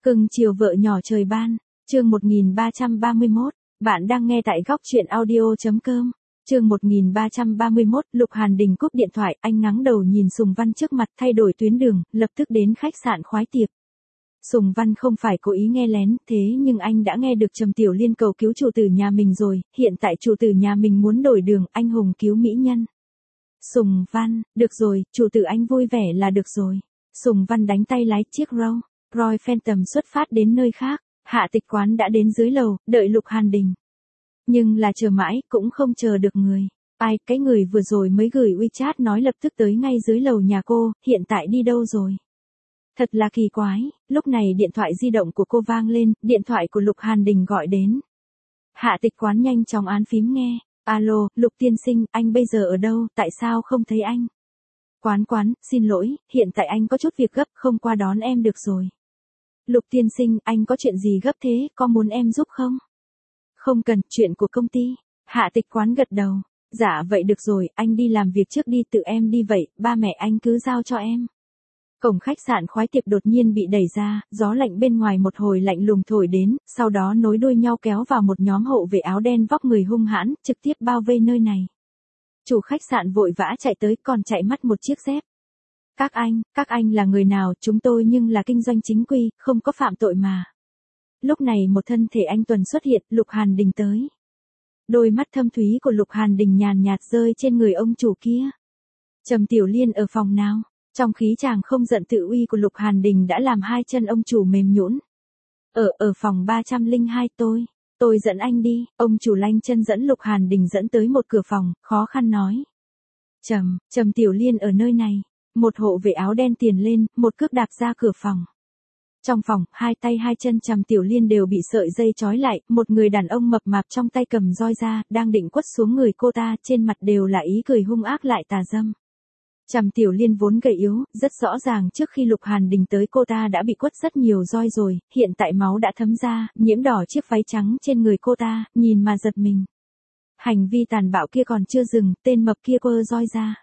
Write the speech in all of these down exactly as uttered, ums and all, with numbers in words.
Cưng chiều vợ nhỏ trời ban, chương một nghìn ba trăm ba mươi mốt, bạn đang nghe tại góc truyện audio.com, chương một nghìn ba trăm ba mươi mốt, Lục Hàn Đình cúp điện thoại, anh ngắng đầu nhìn Sùng Văn trước mặt thay đổi tuyến đường, lập tức đến khách sạn Khoái Tiệp. Sùng Văn không phải cố ý nghe lén, thế nhưng anh đã nghe được Trầm Tiểu Liên cầu cứu chủ tử nhà mình rồi, hiện tại chủ tử nhà mình muốn đổi đường, anh hùng cứu mỹ nhân. Sùng Văn, được rồi, chủ tử anh vui vẻ là được rồi. Sùng Văn đánh tay lái chiếc Rolls Royce Phantom xuất phát đến nơi khác, Hạ Tịch Quán đã đến dưới lầu, đợi Lục Hàn Đình. Nhưng là chờ mãi, cũng không chờ được người. Ai, cái người vừa rồi mới gửi WeChat nói lập tức tới ngay dưới lầu nhà cô, hiện tại đi đâu rồi? Thật là kỳ quái, lúc này điện thoại di động của cô vang lên, điện thoại của Lục Hàn Đình gọi đến. Hạ Tịch Quán nhanh chóng án phím nghe, alo, Lục tiên sinh, anh bây giờ ở đâu, tại sao không thấy anh? Quán quán, xin lỗi, hiện tại anh có chút việc gấp, không qua đón em được rồi. Lục tiên sinh, anh có chuyện gì gấp thế, có muốn em giúp không? Không cần, chuyện của công ty. Hạ Tịch Quán gật đầu. Dạ vậy được rồi, anh đi làm việc trước đi, tự em đi vậy, ba mẹ anh cứ giao cho em. Cổng khách sạn Khoái Tiệp đột nhiên bị đẩy ra, gió lạnh bên ngoài một hồi lạnh lùng thổi đến, sau đó nối đuôi nhau kéo vào một nhóm hộ vệ áo đen vóc người hung hãn, trực tiếp bao vây nơi này. Chủ khách sạn vội vã chạy tới, còn chạy mất một chiếc dép. Các anh, các anh là người nào, chúng tôi nhưng là kinh doanh chính quy, không có phạm tội mà. Lúc này một thân thể anh Tuần xuất hiện, Lục Hàn Đình tới. Đôi mắt thâm thúy của Lục Hàn Đình nhàn nhạt rơi trên người ông chủ kia. Trầm Tiểu Liên ở phòng nào? Trong khí chàng không giận tự uy của Lục Hàn Đình đã làm hai chân ông chủ mềm nhũn. Ở, ở phòng ba trăm lẻ hai tôi. Tôi dẫn anh đi, ông chủ lanh chân dẫn Lục Hàn Đình dẫn tới một cửa phòng, khó khăn nói. Trầm, Trầm Tiểu Liên ở nơi này. Một hộ vệ áo đen tiền lên, một cước đạp ra cửa phòng. Trong phòng, hai tay hai chân Trầm Tiểu Liên đều bị sợi dây trói lại, một người đàn ông mập mạp trong tay cầm roi ra, đang định quất xuống người cô ta, trên mặt đều là ý cười hung ác lại tà dâm. Trầm Tiểu Liên vốn gầy yếu, rất rõ ràng trước khi Lục Hàn Đình tới cô ta đã bị quất rất nhiều roi rồi, hiện tại máu đã thấm ra, nhiễm đỏ chiếc váy trắng trên người cô ta, nhìn mà giật mình. Hành vi tàn bạo kia còn chưa dừng, tên mập kia quơ roi ra.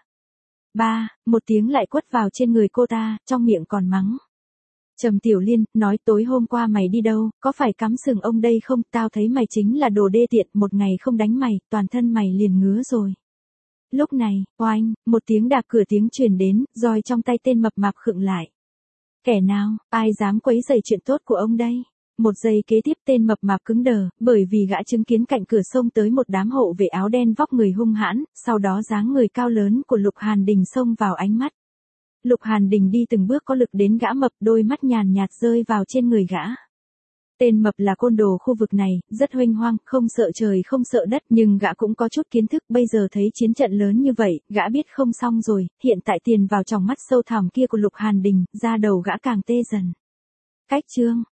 Ba, một tiếng lại quất vào trên người cô ta, trong miệng còn mắng. Trầm Tiểu Liên, nói tối hôm qua mày đi đâu, có phải cắm sừng ông đây không, tao thấy mày chính là đồ đê tiện, một ngày không đánh mày, toàn thân mày liền ngứa rồi. Lúc này, oanh, một tiếng đạp cửa tiếng truyền đến, roi trong tay tên mập mạp khựng lại. Kẻ nào, ai dám quấy rầy chuyện tốt của ông đây? Một giây kế tiếp tên mập mạp cứng đờ, bởi vì gã chứng kiến cạnh cửa xông tới một đám hộ vệ áo đen vóc người hung hãn, sau đó dáng người cao lớn của Lục Hàn Đình xông vào ánh mắt. Lục Hàn Đình đi từng bước có lực đến gã mập, đôi mắt nhàn nhạt rơi vào trên người gã. Tên mập là côn đồ khu vực này, rất huênh hoang, không sợ trời không sợ đất, nhưng gã cũng có chút kiến thức, bây giờ thấy chiến trận lớn như vậy, gã biết không xong rồi, hiện tại tiền vào trong mắt sâu thẳm kia của Lục Hàn Đình, da đầu gã càng tê dần. Cách chương,